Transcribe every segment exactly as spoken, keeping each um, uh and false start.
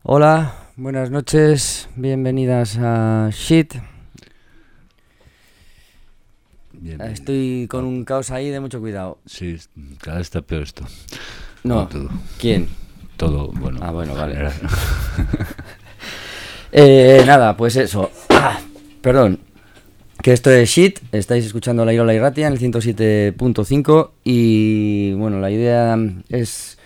Hola, buenas noches, bienvenidas a Shit. Bien, bien. Estoy con un caos ahí de mucho cuidado. Sí, cada vez está peor esto. No, todo. ¿Quién? Todo, bueno. Ah, bueno, vale. eh, nada, pues eso. Ah, perdón. Que esto es Shit, estáis escuchando La Irola y Ratia en el ciento siete punto cinco y bueno, la idea es...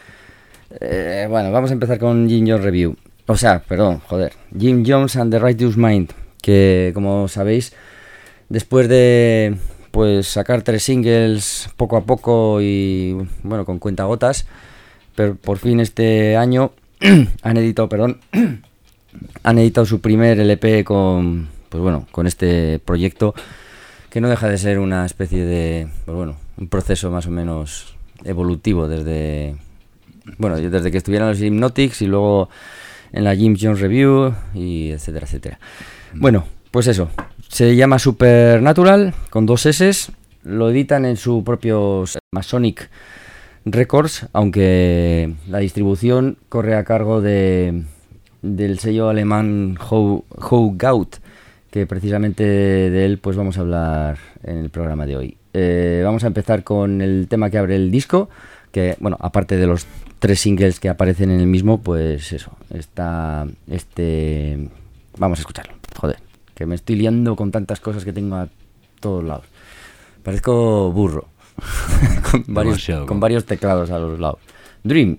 Eh, bueno, vamos a empezar con Jim Jones Review. O sea, perdón, joder. Jim Jones and the Righteous Mind, que como sabéis, después de pues sacar tres singles poco a poco y bueno, con cuentagotas, pero por fin este año han editado, perdón, han editado su primer L P con, pues bueno, con este proyecto que no deja de ser una especie de, pues bueno, un proceso más o menos evolutivo desde, bueno, desde que estuvieron los Hypnotics y luego en la Jim Jones Review y etcétera, etcétera. Bueno, pues eso, se llama Supernatural con dos S, lo editan en su propio Masonic Records, aunque la distribución corre a cargo de del sello alemán Hochgaut, que precisamente de él pues vamos a hablar en el programa de hoy. Eh, vamos a empezar con el tema que abre el disco, que bueno, aparte de los tres singles que aparecen en el mismo, pues eso, está este... Vamos a escucharlo, joder, que me estoy liando con tantas cosas que tengo a todos lados. Parezco burro, con, varios, con varios teclados a los lados. Dream.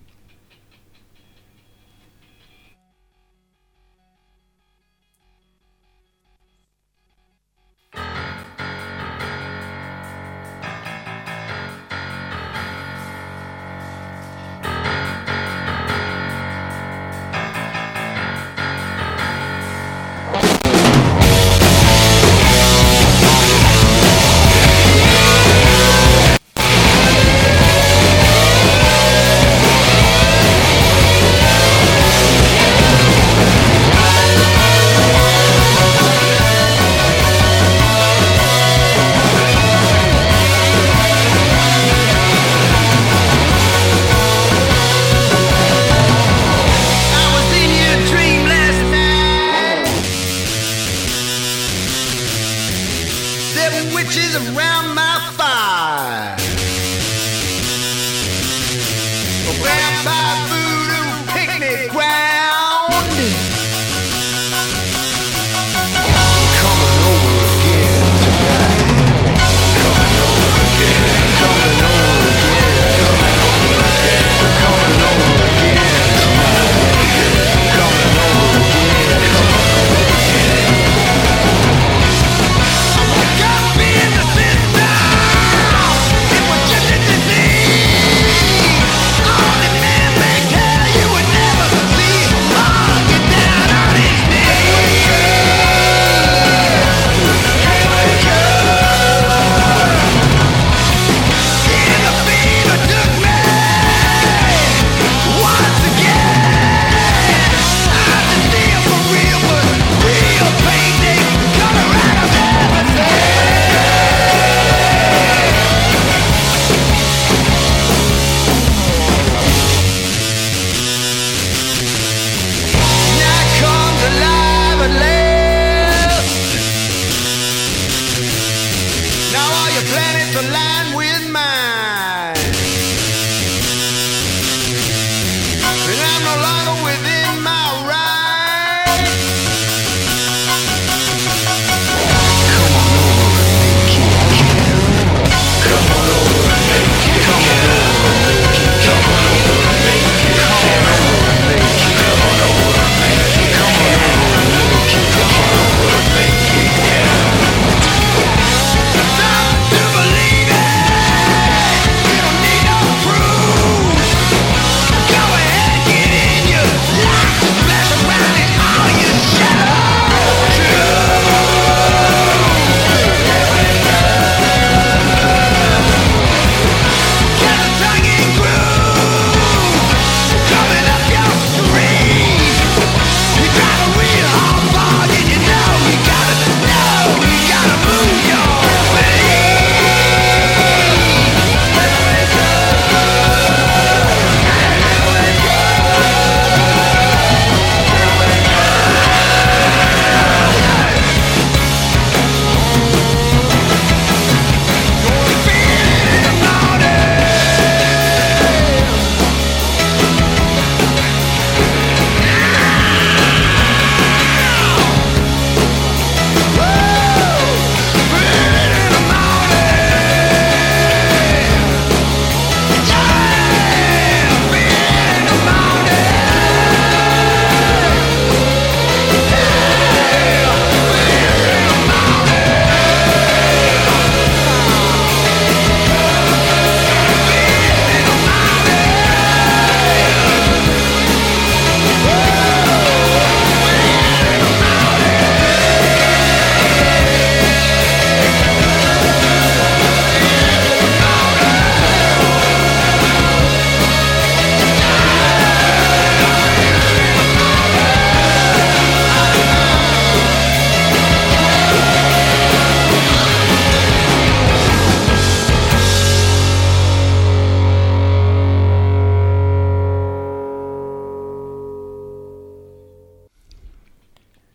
Go ahead, get in your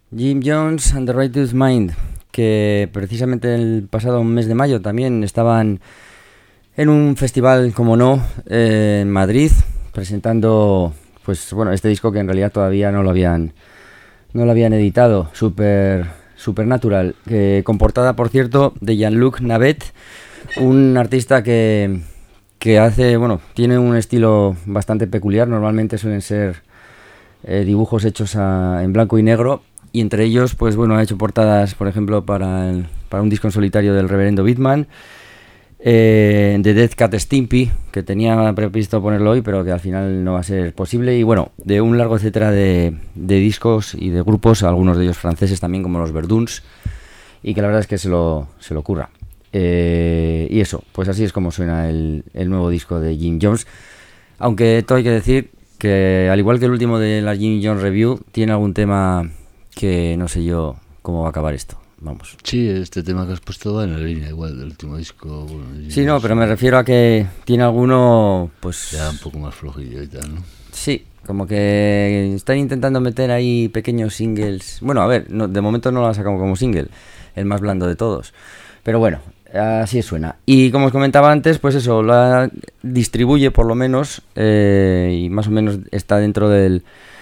Jim Jones and the Righteous Mind, que precisamente el pasado mes de mayo también estaban en un festival, como no, eh, en Madrid, presentando, pues bueno, este disco que en realidad todavía no lo habían, no lo habían editado, Super, Supernatural, que con portada, por cierto, de Jean-Luc Navet, un artista que, que hace, bueno, tiene un estilo bastante peculiar. Normalmente suelen ser eh, dibujos hechos a, en blanco y negro, y entre ellos, pues bueno, ha hecho portadas, por ejemplo, para, el, para un disco en solitario del Reverendo Bitman, eh, de Death Cat Stimpy, que tenía previsto ponerlo hoy, pero que al final no va a ser posible, y bueno, de un largo etcétera de, de discos y de grupos, algunos de ellos franceses también, como los Verduns, y que la verdad es que se lo, se lo curra. Eh, y eso, pues así es como suena el, el nuevo disco de Jim Jones, aunque todo hay que decir que, al igual que el último de la Jim Jones Review, tiene algún tema que no sé yo cómo va a acabar esto. Vamos. Sí, este tema que has puesto va en la línea igual del último disco. Bueno, sí, no, pero me refiero a que tiene alguno, pues... ya un poco más flojillo y tal, ¿no? Sí, como que están intentando meter ahí pequeños singles. Bueno, a ver, no, de momento no lo ha sacado como single, el más blando de todos. Pero bueno, así suena. Y como os comentaba antes, pues eso, la distribuye por lo menos, eh, y más o menos está dentro del...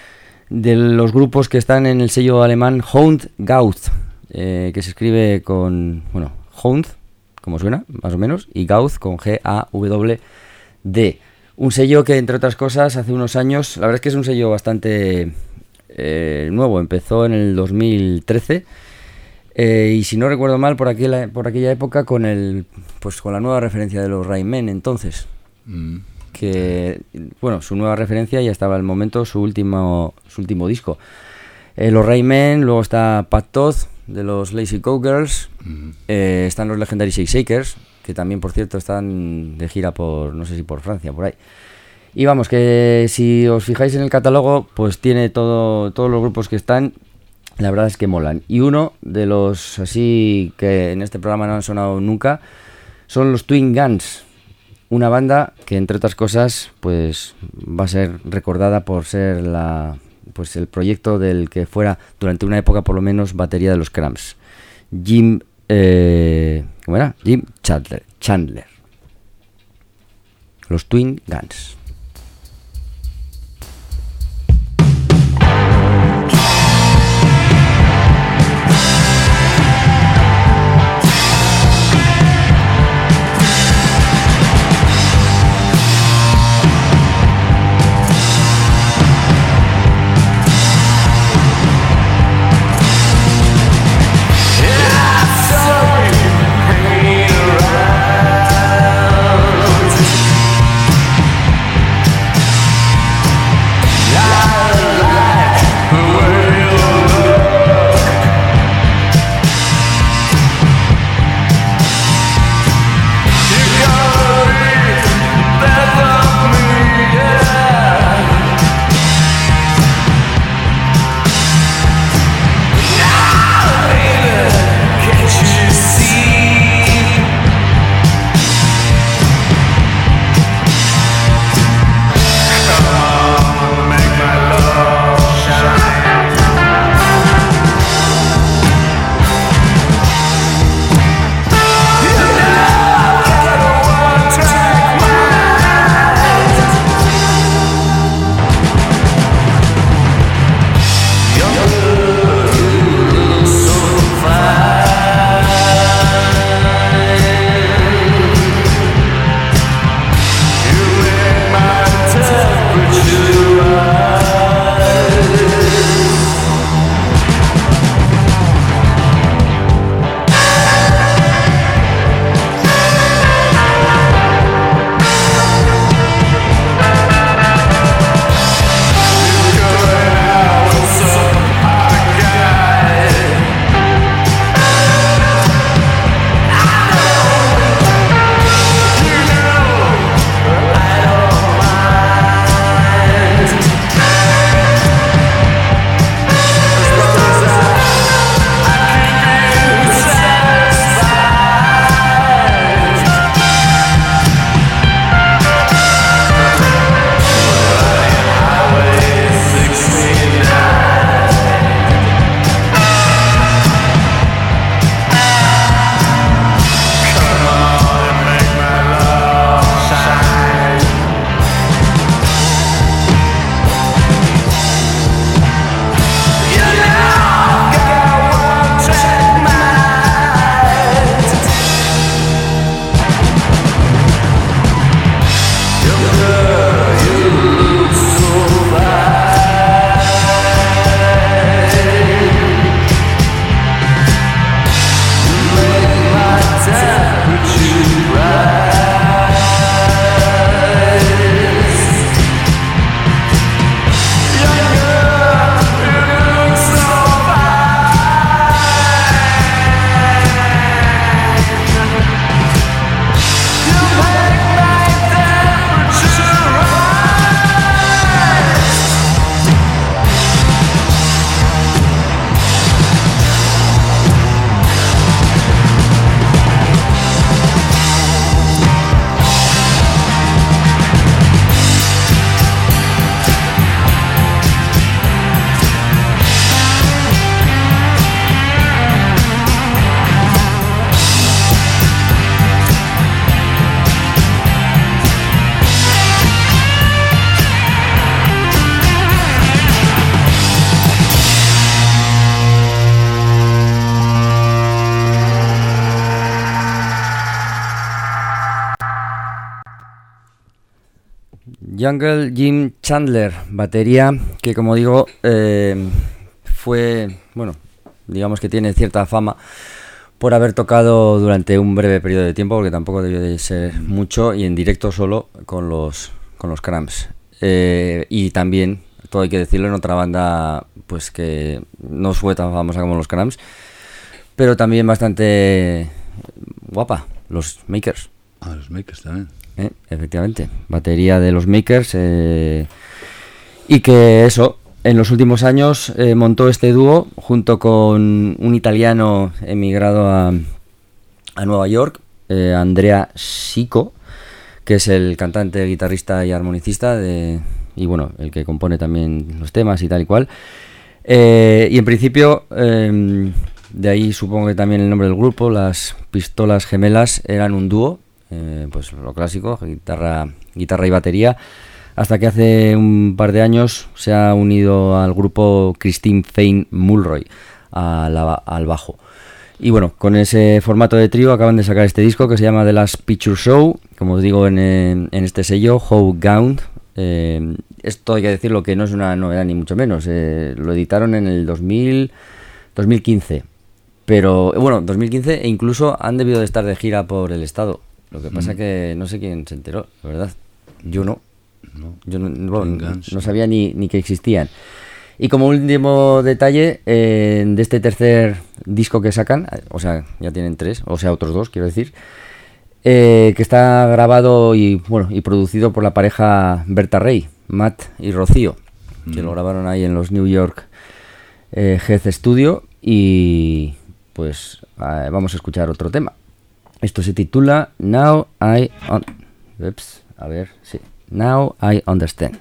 de los grupos que están en el sello alemán Hound Gauth, eh, que se escribe con, bueno, Hound, como suena, más o menos, y Gauth con G A W D. Un sello que, entre otras cosas, hace unos años, la verdad es que es un sello bastante eh, nuevo, empezó en el dos mil trece, eh, y si no recuerdo mal, por aquella, por aquella época, con el, pues con la nueva referencia de los Rain Men, entonces. Mm. Que, bueno, su nueva referencia ya estaba al momento, su último su último disco. Eh, los Rain Men, luego está Pat Todd, de los Lazy Cowgirls, mm. eh, están los Legendary Shake Shakers, que también, por cierto, están de gira por, no sé si por Francia, por ahí. Y vamos, que si os fijáis en el catálogo, pues tiene todo todos los grupos que están, la verdad es que molan. Y uno de los así que en este programa no han sonado nunca son los Twin Guns, una banda que, entre otras cosas, pues va a ser recordada por ser la pues el proyecto del que fuera durante una época, por lo menos, batería de los Cramps, Jim eh, ¿cómo era? Jim Chandler, Chandler. Los Twin Guns. Around Jungle Jim Chandler, batería que, como digo, eh, fue, bueno, digamos que tiene cierta fama por haber tocado durante un breve periodo de tiempo, porque tampoco debió de ser mucho, y en directo solo con los, con los Cramps. Eh, y también, todo hay que decirlo, en otra banda pues que no fue tan famosa como los Cramps, pero también bastante guapa, los Makers. Ah, los Makers también. Eh, efectivamente, batería de los Makers, eh, y que eso, en los últimos años eh, montó este dúo junto con un italiano emigrado a, a Nueva York, eh, Andrea Sico, que es el cantante, guitarrista y armonicista de, y bueno, el que compone también los temas y tal y cual. Eh, y en principio, eh, de ahí supongo que también el nombre del grupo, las Pistolas Gemelas, eran un dúo. Eh, pues lo clásico, guitarra, guitarra y batería, hasta que hace un par de años se ha unido al grupo Christine Fane Mulroy a la, al bajo. Y bueno, con ese formato de trío acaban de sacar este disco que se llama The Last Picture Show, como os digo en, en este sello, How Gound. Eh, esto hay que decirlo que no es una novedad ni mucho menos, eh, lo editaron en el dos mil, dos mil quince, pero bueno, dos mil quince, e incluso han debido de estar de gira por el estado. Lo que pasa mm. que no sé quién se enteró, la verdad. Yo no. no. Yo no, bueno, no sabía ni, ni que existían. Y como último detalle, eh, de este tercer disco que sacan, o sea, ya tienen tres, o sea, otros dos, quiero decir, eh, que está grabado y bueno y producido por la pareja Berta Rey, Matt y Rocío, mm. que lo grabaron ahí en los New York eh, Heath Studio. Y pues eh, vamos a escuchar otro tema. Esto se titula Now I un- Ups, a ver, sí. Now I Understand.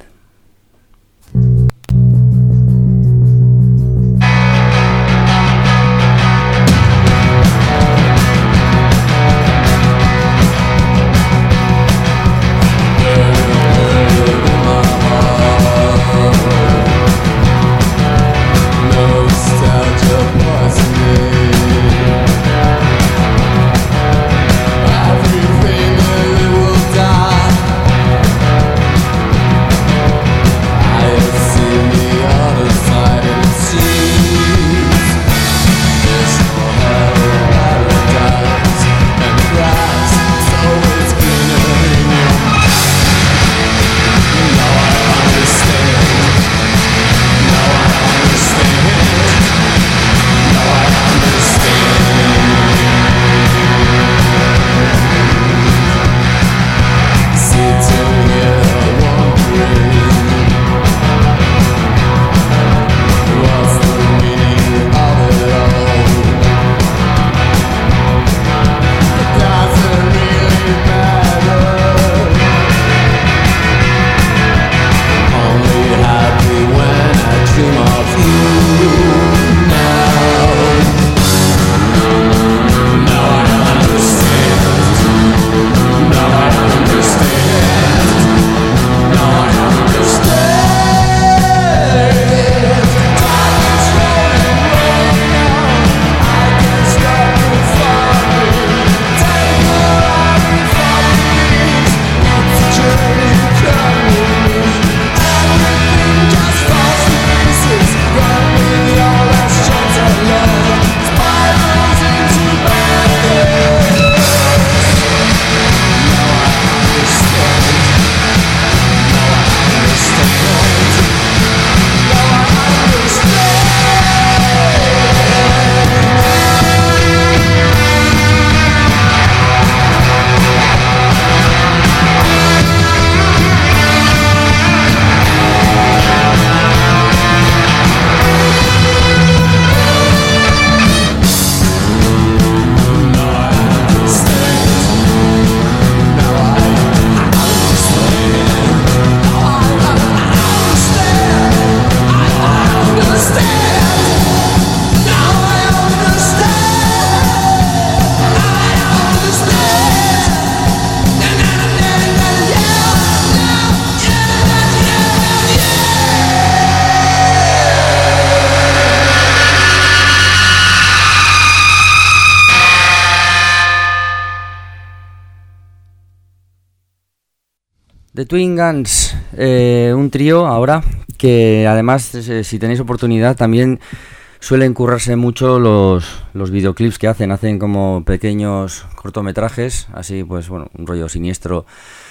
The Twin Guns, eh, un trío ahora que además, eh, si tenéis oportunidad, también suelen currarse mucho los, los videoclips que hacen. Hacen como pequeños cortometrajes, así pues, bueno, un rollo siniestro,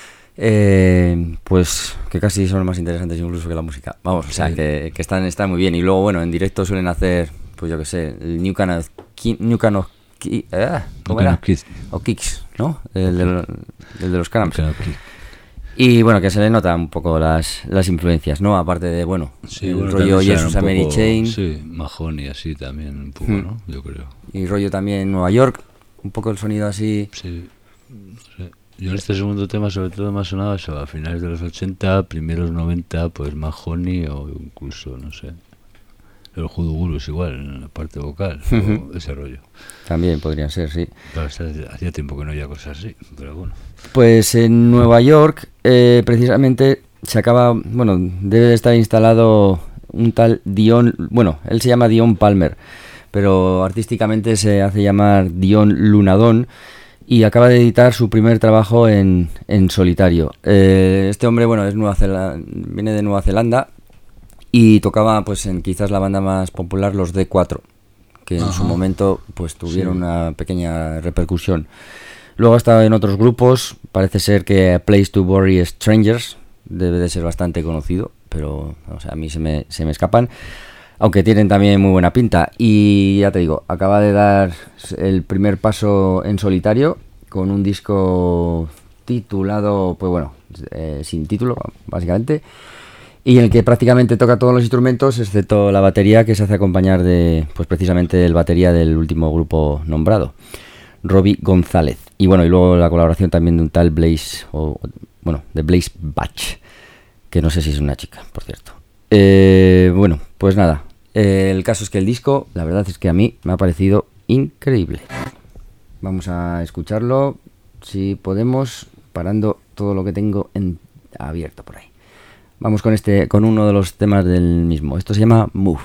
eh, pues que casi son más interesantes incluso que la música. Vamos, o sea, sí. que, que están, están muy bien. Y luego, bueno, en directo suelen hacer, pues yo que sé, el New Can of, New Can of Ki, eh, ¿cómo era? O Kicks, ¿no? El de, los, el de los Cramps. Y bueno, que se le notan un poco las, las influencias, ¿no? Aparte de, bueno, sí, el bueno, rollo Jesus and Mary Chain. Sí, Mahoney así también un poco, hmm. ¿no? Yo creo. Y rollo también Nueva York, un poco el sonido así. Sí, no sé. Yo en este segundo tema sobre todo me ha sonado eso, a finales de los ochenta, primeros noventa, pues Mahoney o incluso, no sé, el Hoodoo Gurus igual, en la parte vocal, uh-huh. o ese rollo. También podría ser, sí. Pero hacía tiempo que no había cosas así, pero bueno. Pues en Nueva York, eh, precisamente, se acaba, bueno, debe de estar instalado un tal Dion, bueno, él se llama Dion Palmer, pero artísticamente se hace llamar Dion Lunadon, y acaba de editar su primer trabajo en, en solitario. Eh, este hombre, bueno, es Nueva Zelanda, viene de Nueva Zelanda, y tocaba, pues, en quizás la banda más popular, los D cuatro, que Ajá. en su momento, pues, tuvieron sí. una pequeña repercusión. Luego ha estado en otros grupos, parece ser que Place to Bury Strangers debe de ser bastante conocido, pero o sea, a mí se me, se me escapan, aunque tienen también muy buena pinta. Y ya te digo, acaba de dar el primer paso en solitario con un disco titulado, pues bueno, eh, sin título, básicamente, y en el que prácticamente toca todos los instrumentos, excepto la batería, que se hace acompañar de, pues precisamente, el batería del último grupo nombrado, Robbie González. Y bueno, y luego la colaboración también de un tal Blaze, o bueno, de Blaze Batch, que no sé si es una chica, por cierto. Eh, bueno, pues nada, eh, el caso es que el disco, la verdad es que a mí me ha parecido increíble. Vamos a escucharlo, si podemos, parando todo lo que tengo en, abierto por ahí. Vamos con este, con uno de los temas del mismo. Esto se llama Move.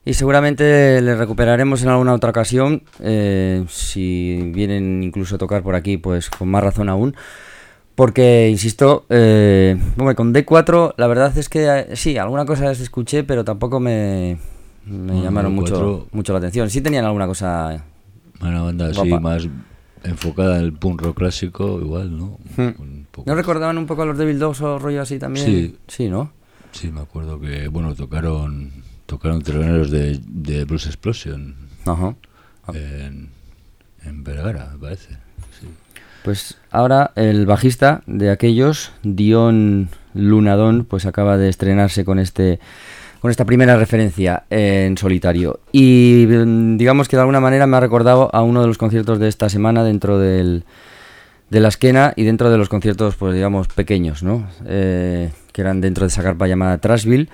Y seguramente le recuperaremos en alguna otra ocasión, eh, si vienen incluso a tocar por aquí, pues con más razón aún. Porque, insisto, eh, bueno, con D cuatro la verdad es que eh, sí, alguna cosa les escuché, pero tampoco me, me Bueno, llamaron D cuatro, mucho, mucho la atención. Sí tenían alguna cosa... Una banda así guapa. más enfocada en el punk rock clásico, igual, ¿no? Hmm. Un poco- ¿No recordaban un poco a los Devil Dogs o rollo así también? Sí. Sí, ¿no? Sí, me acuerdo que, bueno, tocaron tocaron teloneros de, de Blues Explosion Ajá. en, en Vergara, me parece. Sí. Pues ahora el bajista de aquellos, Dion Lunadon, pues acaba de estrenarse con este con esta primera referencia en solitario. Y mm, digamos que de alguna manera me ha recordado a uno de los conciertos de esta semana dentro del, de la Esquena y dentro de los conciertos, pues digamos, pequeños, ¿no? Eh, que eran dentro de esa carpa llamada Trashville.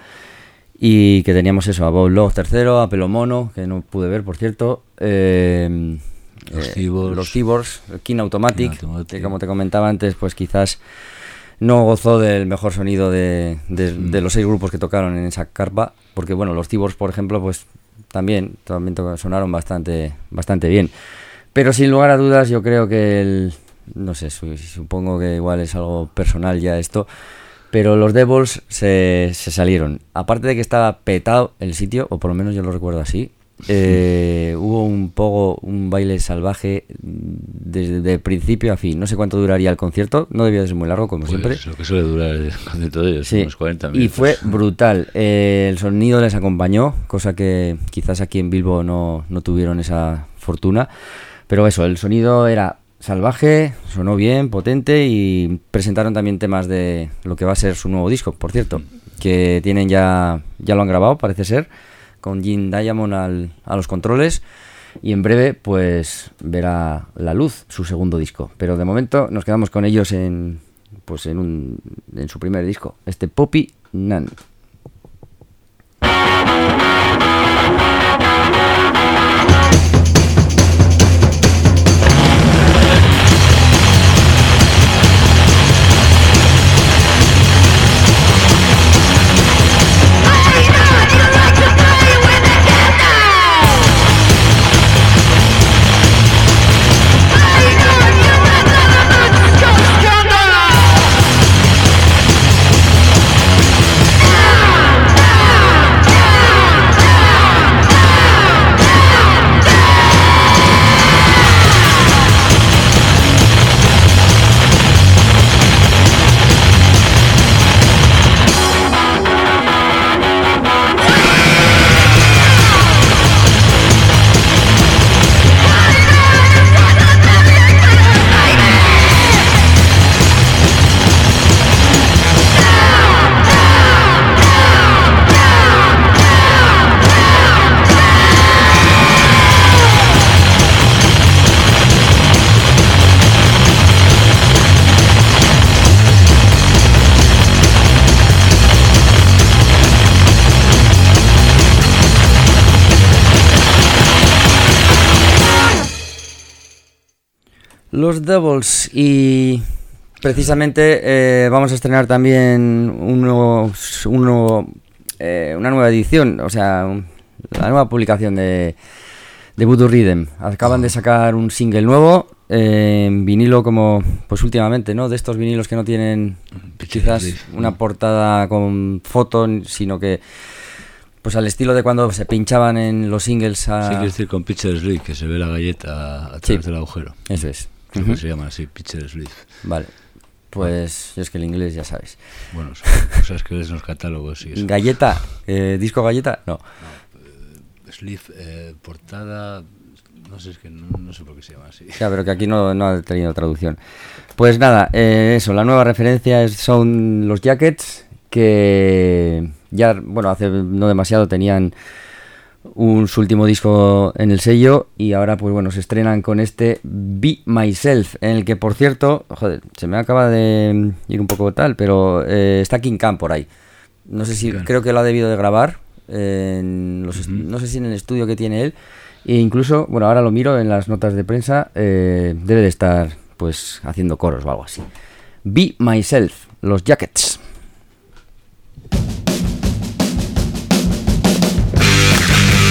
Y que teníamos eso, a Bob Love tercero, a Pelo Mono, que no pude ver, por cierto. Eh, Los eh, Cyborgs. Los Cyborgs, King Automatic, King Automatic. que como te comentaba antes, pues quizás no gozó del mejor sonido de, de, Mm. de los seis grupos que tocaron en esa carpa, porque bueno, los Cyborgs, por ejemplo, pues también, también to- sonaron bastante, bastante bien. Pero sin lugar a dudas, yo creo que el, no sé, su- supongo que igual es algo personal ya esto, pero los Devils se, se salieron. Aparte de que estaba petado el sitio, o por lo menos yo lo recuerdo así, eh, hubo un poco, un baile salvaje desde de principio a fin. No sé cuánto duraría el concierto, no debía de ser muy largo, como Pues siempre. lo que suele durar el concierto de ellos, Sí, unos cuarenta minutos. y fue brutal. Eh, el sonido les acompañó, cosa que quizás aquí en Bilbo no, no tuvieron esa fortuna. Pero eso, el sonido era salvaje, sonó bien, potente, y presentaron también temas de lo que va a ser su nuevo disco, por cierto, que tienen ya, ya lo han grabado, parece ser, con Jim Diamond al, a los controles, y en breve pues verá la luz su segundo disco. Pero de momento nos quedamos con ellos en, pues en, un, en su primer disco, este Poppy Nan. Los Devils, y precisamente eh, vamos a estrenar también un nuevo, un nuevo, eh, una nueva edición, o sea, un, la nueva publicación de, de Voodoo Rhythm. Acaban de sacar un single nuevo eh, en vinilo, como pues últimamente, ¿no? De estos vinilos que no tienen quizás una portada con foto, sino que pues al estilo de cuando se pinchaban en los singles a... Sí, quiero decir con Pitcher Sleeve, que se ve la galleta a través Sí. del agujero. Eso es. Creo Ujú. que se llama así, Pitcher Sleeve. Vale, pues es que el inglés ya sabes. Bueno, son cosas que ves en los catálogos. Y eso. Galleta, eh, disco galleta, no. Sleeve, eh, portada, no sé, es que no, no sé por qué se llama así. Ya, pero que aquí no, no ha tenido traducción. Pues nada, eh, eso, la nueva referencia es, son los Jackets, que ya, bueno, hace no demasiado tenían un, su último disco en el sello, y ahora pues bueno, se estrenan con este Be Myself, en el que por cierto, joder, se me acaba de ir un poco tal, pero eh, está King Khan por ahí. No sé si, Claro. creo que lo ha debido de grabar, eh, en los est- Ujú. no sé si en el estudio que tiene él, e incluso, bueno, ahora lo miro en las notas de prensa, eh, debe de estar pues haciendo coros o algo así. Be Myself, los Jackets. Be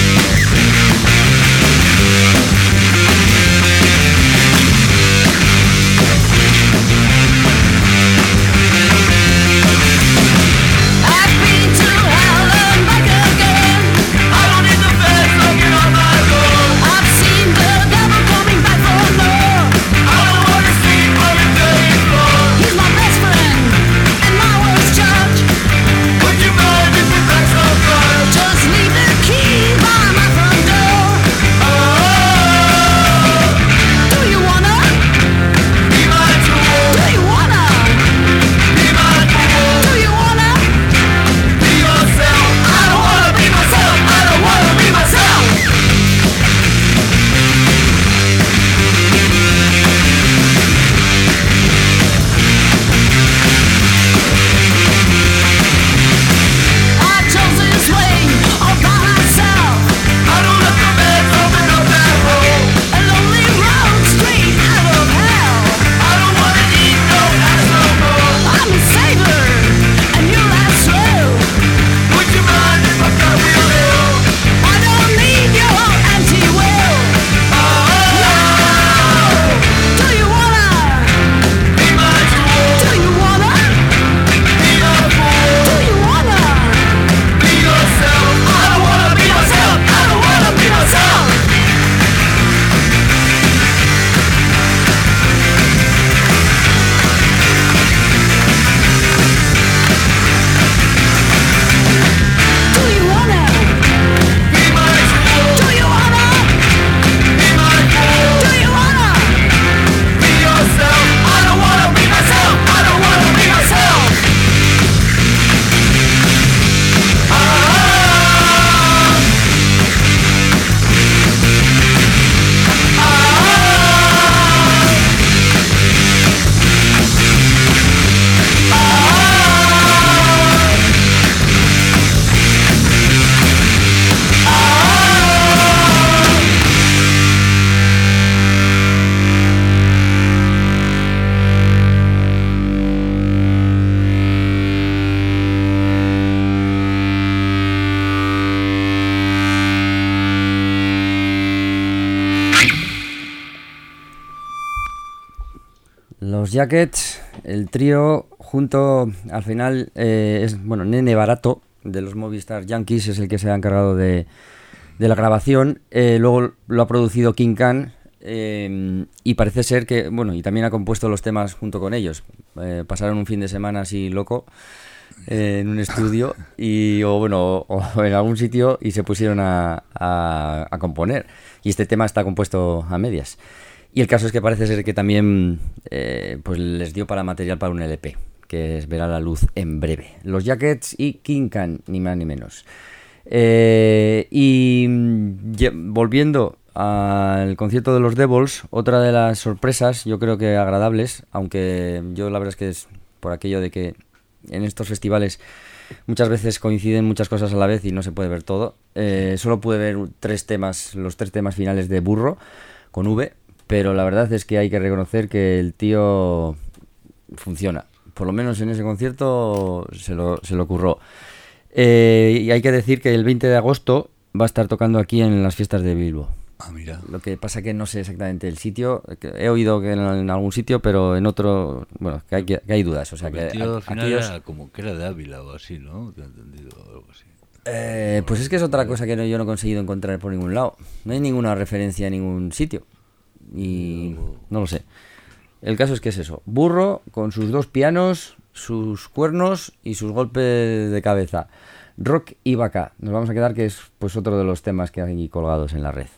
Los Jackets, el trío, junto al final, eh, es, bueno, Nene Barato, de los Movistar Yankees, es el que se ha encargado de, de la grabación. Eh, luego lo ha producido King Khan, eh, y parece ser que, bueno, y también ha compuesto los temas junto con ellos. Eh, pasaron un fin de semana así loco eh, en un estudio y, o bueno, o, o en algún sitio y se pusieron a, a, a componer. Y este tema está compuesto a medias. Y el caso es que parece ser que también eh, pues les dio para material para un L P, que es, verá la luz en breve. Los Jackets y King Khan, ni más ni menos. Eh, y ya, volviendo al concierto de los Devils, otra de las sorpresas, yo creo que agradables, aunque yo la verdad es que es por aquello de que en estos festivales muchas veces coinciden muchas cosas a la vez y no se puede ver todo. Eh, solo pude ver tres temas, los tres temas finales de Burro, con V, pero la verdad es que hay que reconocer que el tío funciona. Por lo menos en ese concierto se lo, se lo curró. Eh, y hay que decir que el veinte de agosto va a estar tocando aquí en las fiestas de Bilbo. Ah, mira. Lo que pasa que no sé exactamente el sitio. Que he oído que en, en algún sitio, pero en otro, bueno, que hay, que hay dudas. O sea, que el tío al final aquellos... era como que era de Ávila o así, ¿no? Te he entendido algo así. Eh, pues es que es otra cosa que no, yo no he conseguido encontrar por ningún lado. No hay ninguna referencia a ningún sitio. Y no lo sé. El caso es que es eso. Burro con sus dos pianos, sus cuernos y sus golpes de cabeza. Rock y vaca. Nos vamos a quedar que es pues otro de los temas que hay colgados en la red.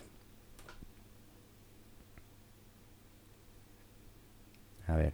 A ver.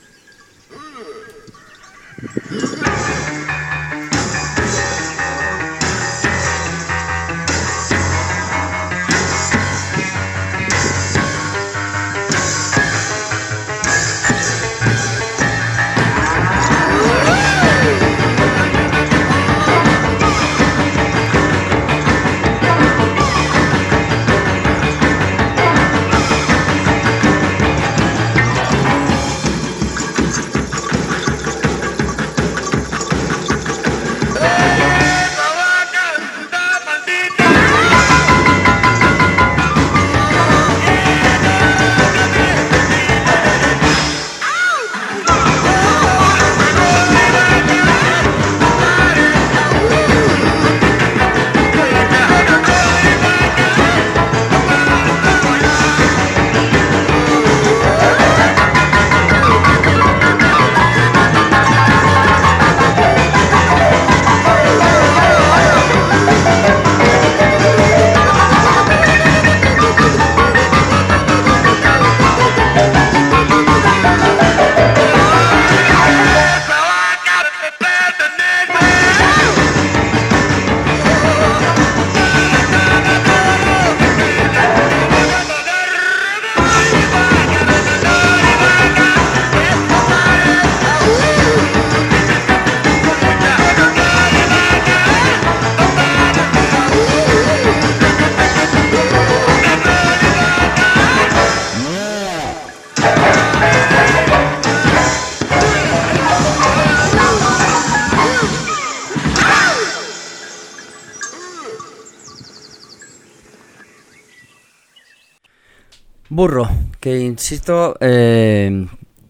Burro, que insisto, eh,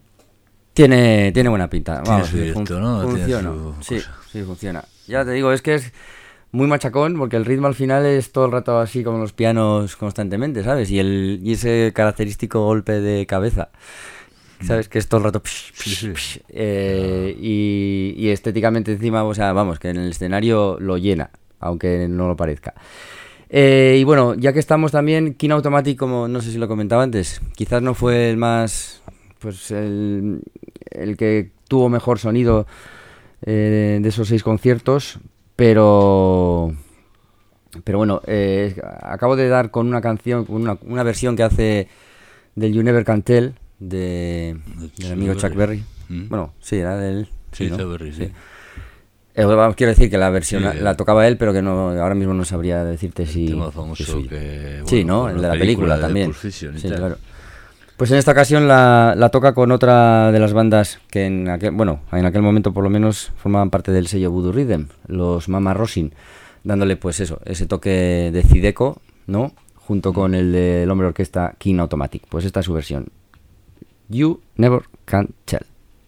tiene, tiene buena pinta. Vamos, tiene su fun- directo, ¿no? funciona. Tiene su Sí, cosa. sí, funciona. Ya te digo, es que es muy machacón porque el ritmo al final es todo el rato así como los pianos constantemente, ¿sabes? Y el y ese característico golpe de cabeza, ¿sabes? Que es todo el rato... psh, psh, Sí, sí. psh, eh, y, y estéticamente encima, o sea, vamos, que en el escenario lo llena, aunque no lo parezca. Eh, y bueno, ya que estamos también, King Automatic, como no sé si lo comentaba antes, quizás no fue el más, pues el, el que tuvo mejor sonido eh, de esos seis conciertos, pero pero bueno, eh, acabo de dar con una canción, con una, una versión que hace del You Never Can Tell de, del amigo Chuck Berry. ¿Mm? Bueno, sí, era del... Sí, ¿no? Chuck Berry, sí. Sí. Eh, vamos, quiero decir que la versión Sí, la, eh. la tocaba él, pero que no ahora mismo no sabría decirte si... El tema si famoso es suyo. que... Sí, bueno, ¿no? por El de la película de también. Pulp Fiction y Sí, tal. claro. Pues en esta ocasión la, la toca con otra de las bandas que en aquel, bueno, en aquel momento por lo menos formaban parte del sello Voodoo Rhythm, los Mama Rosin, dándole pues eso, ese toque de Zydeco, ¿no? Junto con el del hombre orquesta King Automatic. Pues esta es su versión. You Never Can't Tell.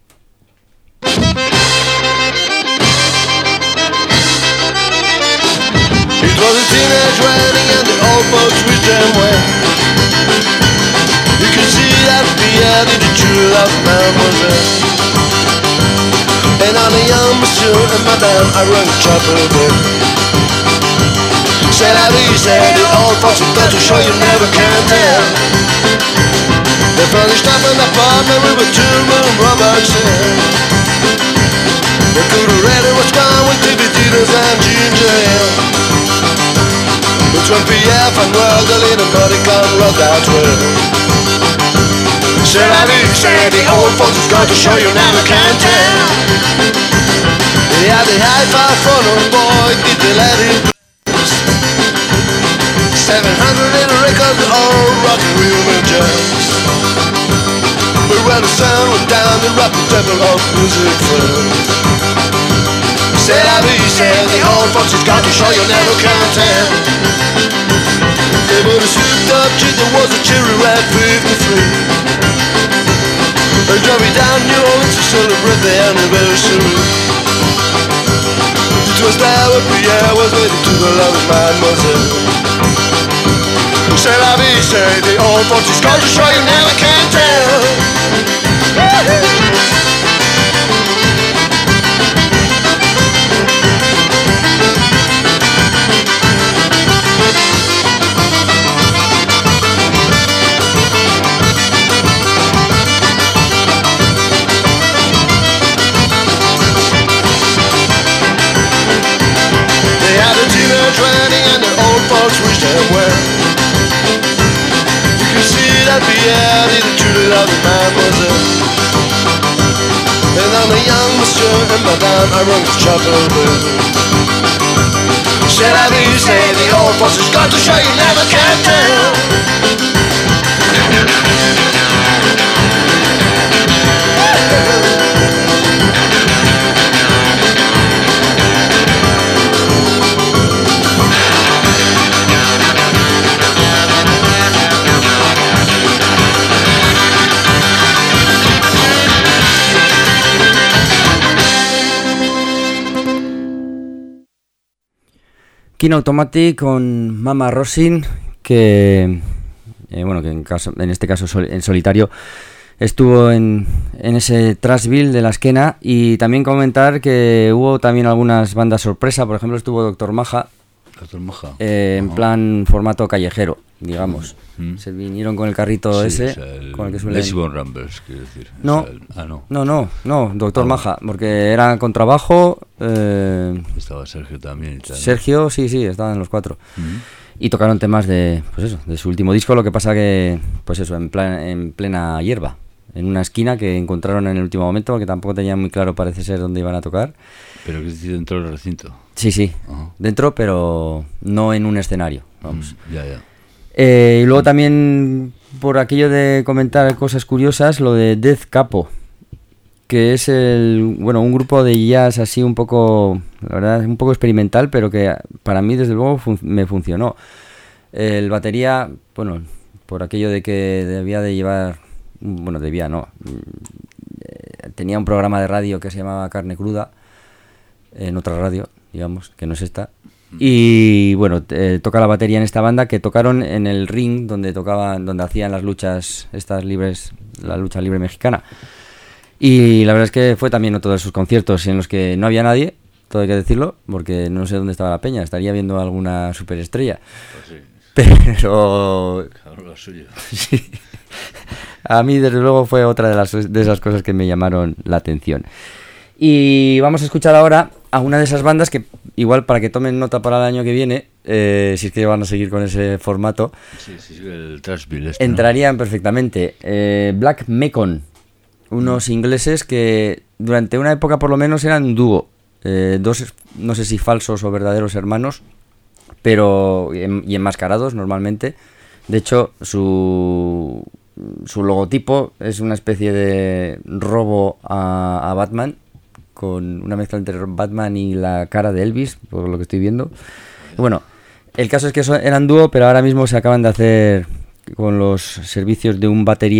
It was a teenage wedding and the old folks wished them well. You could see that the end of the true love man was there. And on a young monsieur and madame I rang the chapel bell. Said I be said the old folks have got to show you never can tell. They furnished up an apartment with a two-room rubber chair. They could have read it was gone with T V theaters and ginger ale. It's when P F and World the little body can rock that way. Said I be said the old folks has got to show you never can tell. They had the high-five front of the boy, did they let him please? Seven hundred in a record, the old rockin' real and jazz. But when the sun went down, the rockin' temple of music fell. Said I be said the old folks has got to show you never can tell. They were a souped up chick that was a cherry red fifty-three. They drove me down New Orleans to celebrate the anniversary. It was there where Pierre was waiting to the loving mademoiselle. Said I be said the old folks has got to show you never can tell. They had a teenage wedding and the old folks wished them well. You can see that Pierre didn't truly love the mademoiselle. And I'm a young monsieur and madame, I rung the chapel bell. Said I be say the old folks has got to show you never can tell. King Automatic con Mama Rosin, que eh, bueno, que en, caso, en este caso sol, en solitario estuvo en, en ese Trashville de la esquena. Y también comentar que hubo también algunas bandas sorpresa. Por ejemplo, estuvo Doctor Maja, Doctor Maja. eh, en plan formato callejero, digamos. Mm. Se vinieron con el carrito Sí, ese, o sea, el con el que suelen... Lisbon Ramblers, quiero decir. No, O sea, el... Ah, no. no, no, no, Doctor Ah, Maja, porque era con trabajo. Eh, Estaba Sergio también y tal. Sergio, sí, sí, estaban los cuatro. Mm. Y tocaron temas de, pues eso, de su último disco. Lo que pasa que, pues eso, en, plan, en plena hierba, en una esquina que encontraron en el último momento, que tampoco tenían muy claro, parece ser, dónde iban a tocar. Pero que es decir, dentro del recinto. Sí, sí, Ajá. dentro, pero no en un escenario, vamos. Mm, ya, ya. Eh, y luego también, por aquello de comentar cosas curiosas, lo de Death Capo, que es el, bueno, un grupo de jazz así un poco, la verdad, un poco experimental, pero que para mí desde luego fun- me funcionó. El batería, bueno, por aquello de que debía de llevar, bueno, debía no, eh, tenía un programa de radio que se llamaba Carne Cruda, en otra radio, digamos, que no es esta. Y bueno, eh, toca la batería en esta banda, que tocaron en el ring donde tocaban, donde hacían las luchas estas libres, la lucha libre mexicana. Y la verdad es que fue también otro de sus conciertos en los que no había nadie, todo hay que decirlo, porque no sé dónde estaba la peña, estaría viendo alguna superestrella. Pues sí. Pero Claro, lo suyo. sí, a mí desde luego fue otra de, las, de esas cosas que me llamaron la atención. Y vamos a escuchar ahora a una de esas bandas que igual, para que tomen nota para el año que viene, eh, si es que van a seguir con ese formato, Sí, sí, sí, el Trashville este, ¿no? entrarían perfectamente. eh, Black Mekon, unos ingleses que durante una época por lo menos eran dúo, eh, dos, no sé si falsos o verdaderos hermanos, pero y, en, y enmascarados normalmente. De hecho, su, su logotipo es una especie de robo a, a Batman, con una mezcla entre Batman y la cara de Elvis, por lo que estoy viendo. Bueno, el caso es que son, eran dúo, pero ahora mismo se acaban de hacer con los servicios de un batería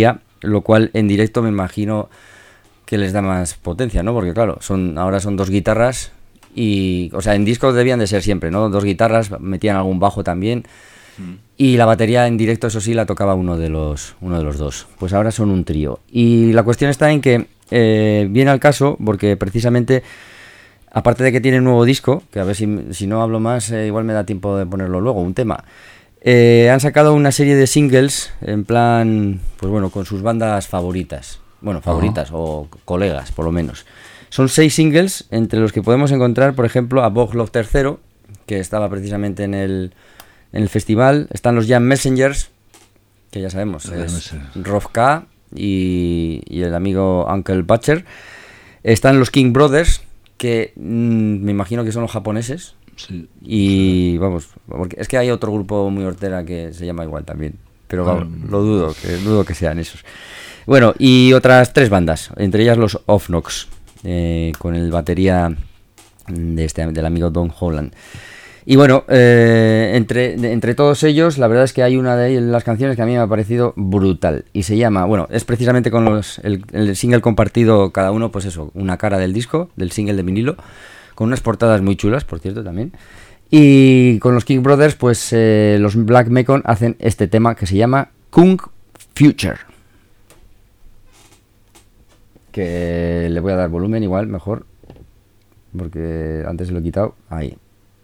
lo cual en directo me imagino que les da más potencia, ¿no? Porque claro, son ahora son dos guitarras y, o sea, en discos debían de ser siempre, ¿no? Dos guitarras, metían algún bajo también mm. y la batería en directo, eso sí, la tocaba uno de los uno de los dos. Pues ahora son un trío. Y la cuestión está en que eh, viene al caso porque precisamente, aparte de que tiene un nuevo disco, que a ver si, si no hablo más, eh, igual me da tiempo de ponerlo luego, un tema. Eh, han sacado una serie de singles en plan, pues bueno, con sus bandas favoritas. Bueno, favoritas uh-huh. o colegas, por lo menos. Son seis singles, entre los que podemos encontrar, por ejemplo, a Voglov tercero, que estaba precisamente en el, en el festival. Están los Jam Messengers, que ya sabemos, es Rolf K. Y, y el amigo Uncle Butcher. Están los King Brothers, que mmm, me imagino que son los japoneses. Sí, y sí. vamos, porque es que hay otro grupo muy hortera que se llama igual también. Pero vamos, um, lo dudo, que dudo que sean esos. Bueno, y otras tres bandas, entre ellas los Offnox, eh, con el batería de este, del amigo Don Holland. Y bueno, eh, entre, de, entre todos ellos, la verdad es que hay una de las canciones que a mí me ha parecido brutal. Y se llama, bueno, es precisamente con los, el, el single compartido, cada uno, pues eso, una cara del disco, del single de vinilo, con unas portadas muy chulas, por cierto, también. Y con los King Brothers, pues eh, los Black Mekon hacen este tema que se llama Kung Future. Que le voy a dar volumen igual, mejor, porque antes lo he quitado. Ahí.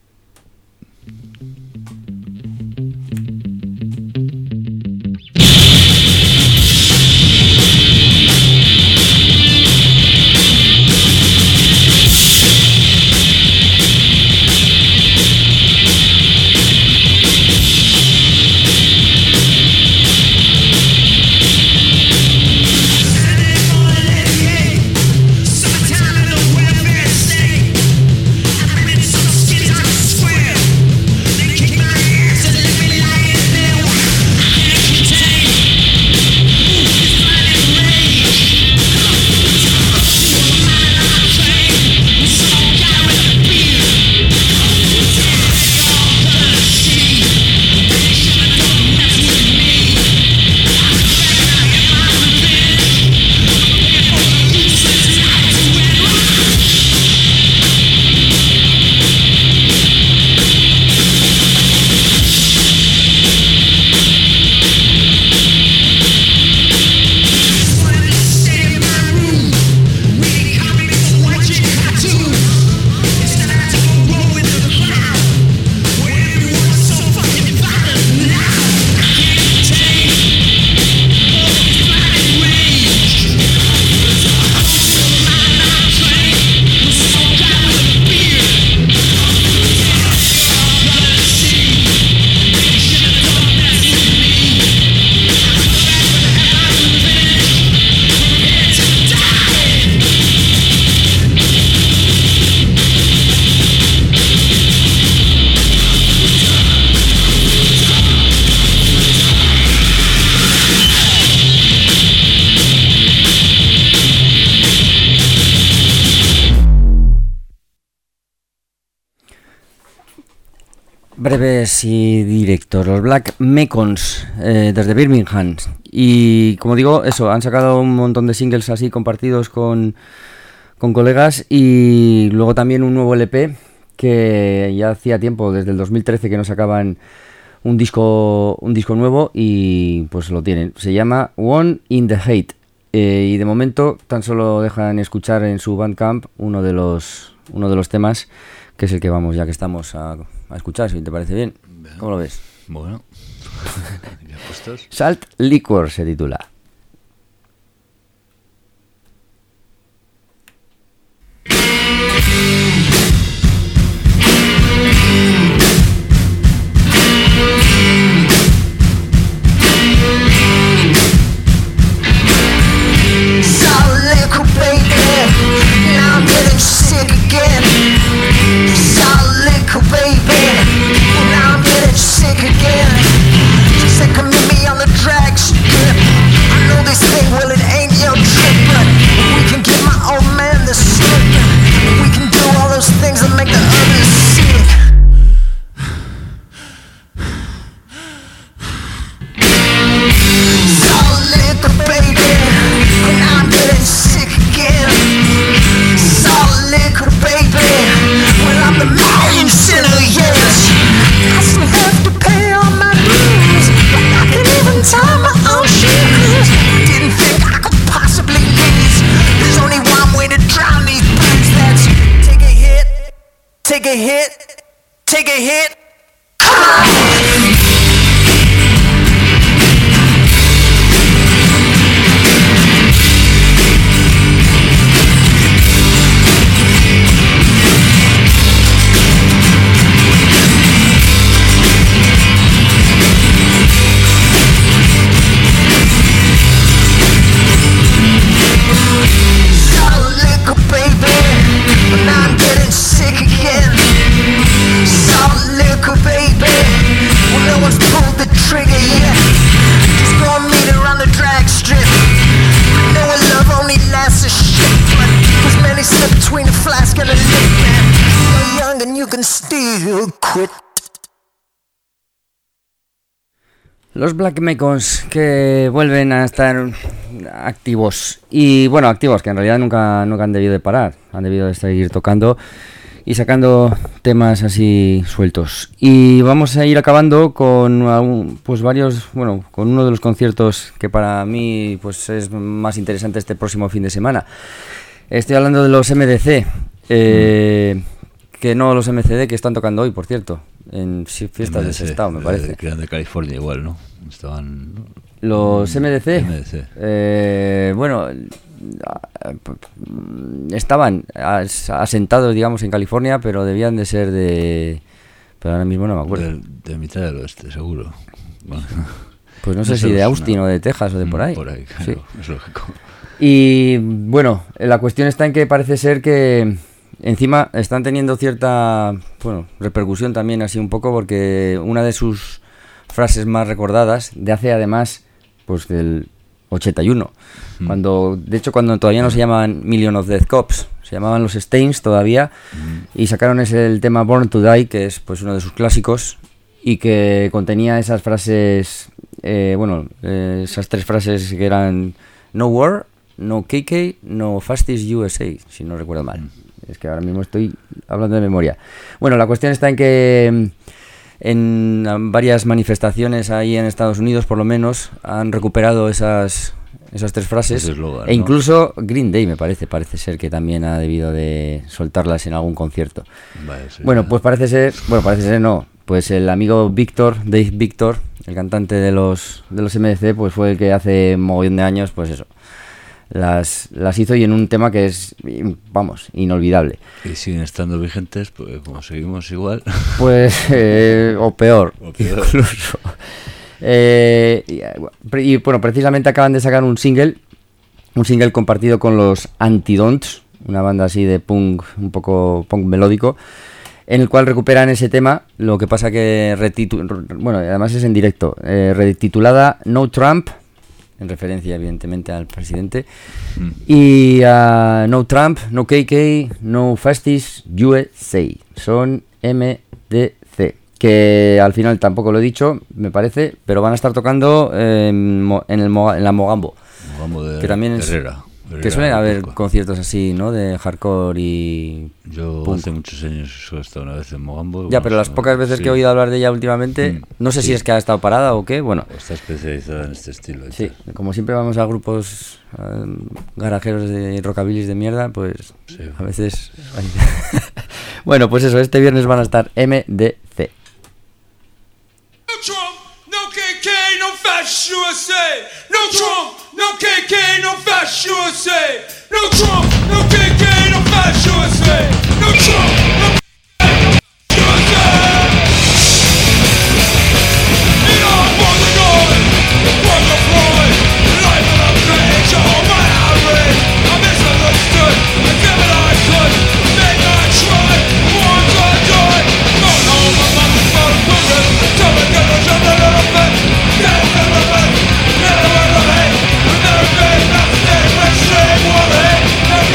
Breves y directos, los Black Mekons, eh, desde Birmingham. Y como digo, eso, han sacado un montón de singles así compartidos con, con colegas. Y luego también un nuevo L P que ya hacía tiempo, desde el dos mil trece, que no sacaban un disco, un disco nuevo, y pues lo tienen. Se llama One in the Hate. Eh, y de momento tan solo dejan escuchar en su Bandcamp uno de los, uno de los temas, que es el que vamos, ya que estamos a, a escuchar, si te parece bien. Bueno, ¿cómo lo ves? Bueno. ¿Ya puestos? Salt Liquor se titula. Sick again, sick of me on the track strip. take a hit, take a hit. Los Black Mekons que vuelven a estar activos y bueno, activos que en realidad nunca, nunca han debido de parar, han debido de seguir tocando y sacando temas así sueltos. Y vamos a ir acabando con pues varios, bueno, con uno de los conciertos que para mí pues es más interesante este próximo fin de semana. Estoy hablando de los M D C, eh, que no los M C D que están tocando hoy, por cierto, en fiestas de ese estado, me parece. Que eran de California igual, ¿no? Estaban... Los M D C, M D C. Eh, bueno, estaban asentados, digamos, en California, pero debían de ser de... Pero ahora mismo no me acuerdo. De, de mitad del oeste, seguro. Bueno, pues no sé no si de Austin una... o de Texas o de por ahí. Por ahí, claro, sí. Es lógico. Y bueno, la cuestión está en que parece ser que encima están teniendo cierta, bueno, repercusión también así un poco, porque una de sus frases más recordadas, de hace además, pues del ochenta y uno, mm. cuando, de hecho cuando todavía no se llamaban Million of Death Cops, se llamaban los Stains todavía, mm. y sacaron ese, el tema Born to Die, que es pues uno de sus clásicos, y que contenía esas frases, eh, bueno, eh, esas tres frases que eran No War, No K K, No Fascist U S A, si no recuerdo mal. Mm. Es que ahora mismo estoy hablando de memoria. Bueno, la cuestión está en que en varias manifestaciones ahí en Estados Unidos, por lo menos, han recuperado esas esas tres frases. Eslogan, e incluso ¿no? Green Day, me parece, parece ser que también ha debido de soltarlas en algún concierto. Vale, sí, bueno, ya. pues parece ser, bueno, parece ser no, pues el amigo Víctor, Dave Victor, el cantante de los de los M D C, pues fue el que hace un mogollón de años, pues eso, las las hizo y en un tema que es, vamos, inolvidable. Y siguen estando vigentes, pues como seguimos igual. Pues, eh, o peor, o peor. Incluso. Eh, y, y bueno, precisamente acaban de sacar un single, un single compartido con los Antidonts, una banda así de punk, un poco punk melódico, en el cual recuperan ese tema, lo que pasa que, retitu- bueno, además es en directo, eh, retitulada No Trump, en referencia evidentemente al presidente, mm. y uh, No Trump, No K K, No Fascist U S A, son M D C, que al final tampoco lo he dicho, me parece, pero van a estar tocando eh, en, el Mo- en la Mogambo, Mogambo de que también es, Herrera. Que suelen haber conciertos así, ¿no? De hardcore y... Yo punk. Hace muchos años he estado una vez en Mogambo. Ya, pero las pocas veces sí. que he oído hablar de ella últimamente, mm, no sé sí. si es que ha estado parada o qué, bueno. Está especializada en este estilo. Sí, tal. Como siempre vamos a grupos um, garajeros de rockabilis de mierda, pues sí. a veces... Bueno, pues eso, este viernes van a estar M D C. No Trump, no K K, no fascist U S A. No Trump, no K K, no fascist U S A. No Trump, no K K, no fascist U S A. No Trump, no K K, no U S A. You know I'm on the going, work of Floyd, life of the page, all my outrage. I misunderstood, I did what I could, make I try, want to die. No, no, my mother's phone, women, tell me that I'm just a little bit, get a little bit, never went away, never been, not stay, but stay, what I hate.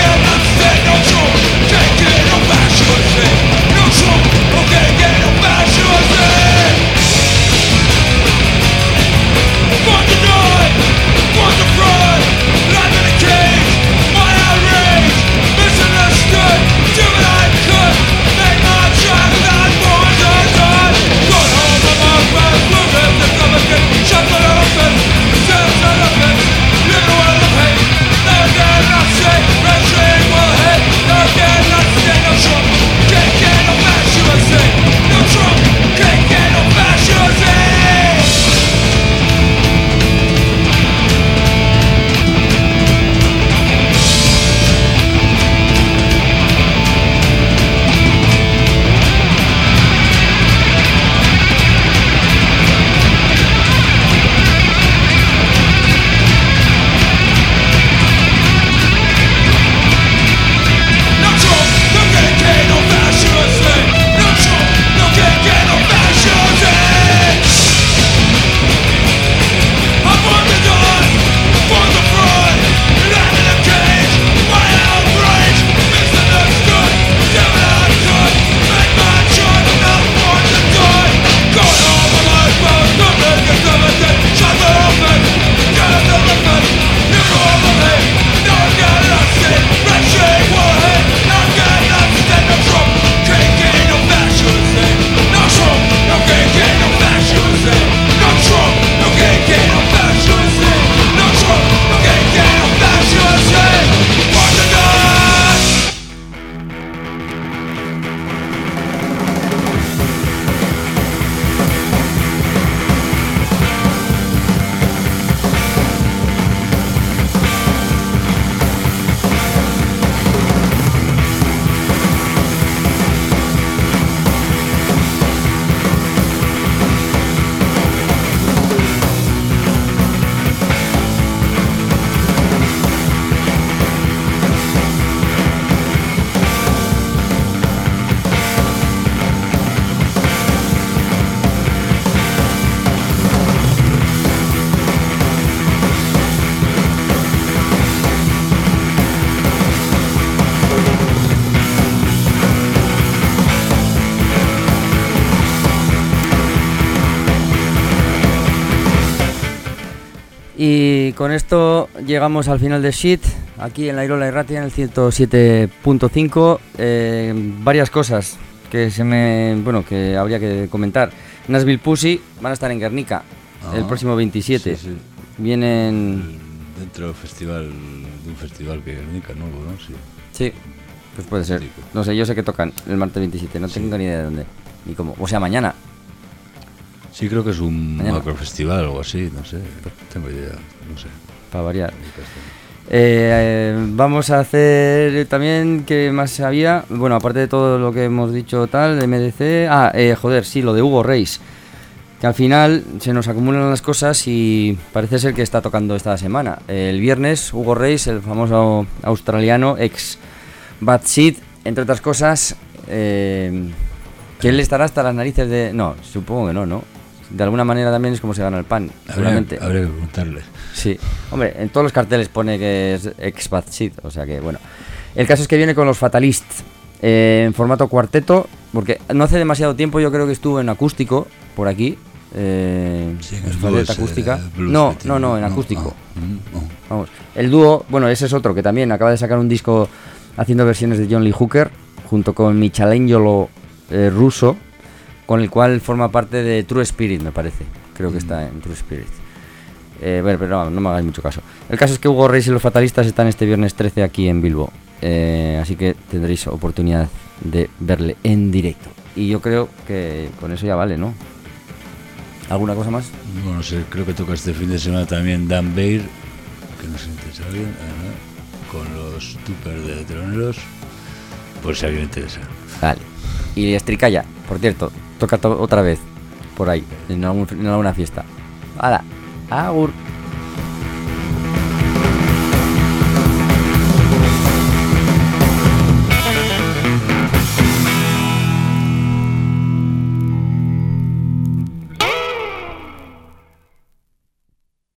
Y con esto llegamos al final de Shit, aquí en la Irola Irratia, en el ciento siete punto cinco. Eh, varias cosas que se me, bueno, que habría que comentar. Nashville Pussy van a estar en Guernica Ah, el próximo veintisiete. Sí, sí. Vienen... Dentro del festival, de un festival que Guernica nuevo, ¿no? Sí. Sí, pues puede ser. No sé, yo sé que tocan el martes veintisiete, no Sí. tengo ni idea de dónde, ni cómo. O sea, mañana. Sí, creo que es un Mañana. macrofestival o algo así, no sé, no tengo idea, no sé. Para variar. Eh, eh, vamos a hacer también, ¿qué más había? Bueno, aparte de todo lo que hemos dicho tal, de M D C... Ah, eh, joder, sí, lo de Hugo Reis. Que al final se nos acumulan las cosas y parece ser que está tocando esta semana. El viernes, Hugo Reis, el famoso australiano, ex Bad Seed, entre otras cosas, eh, que él estará hasta las narices de... No, supongo que no, ¿no? De alguna manera también es como se gana el pan, Habría, seguramente. habría que preguntarle. Sí, hombre, en todos los carteles pone que es ex Bad Seed, o sea que bueno. El caso es que viene con los Fatalists eh, en formato cuarteto, porque no hace demasiado tiempo yo creo que estuvo en acústico por aquí. Eh, Sí, en el su dúo faceta ese, acústica. eh, blues No, que tiene. no, no, en acústico. ah, mm, oh. Vamos, el dúo, bueno, ese es otro que también acaba de sacar un disco haciendo versiones de John Lee Hooker junto con Michelangelo eh, Russo, con el cual forma parte de True Spirit, me parece. Creo que Mm. está en True Spirit. Eh, bueno, pero no, no me hagáis mucho caso. El caso es que Hugo Reis y los Fatalistas están este viernes trece aquí en Bilbo. Eh, así que tendréis oportunidad de verle en directo. Y yo creo que con eso ya vale, ¿no? ¿Alguna cosa más? Bueno, no sé, creo que toca este fin de semana también Dan Bair, que no sé si te interesa a alguien, eh, con los Tupper de Teloneros, por si a alguien le interesa. Vale. Y Estricalla, por cierto, toca to- otra vez por ahí, en, algún- en alguna fiesta. ¡Hala! ¡Agur!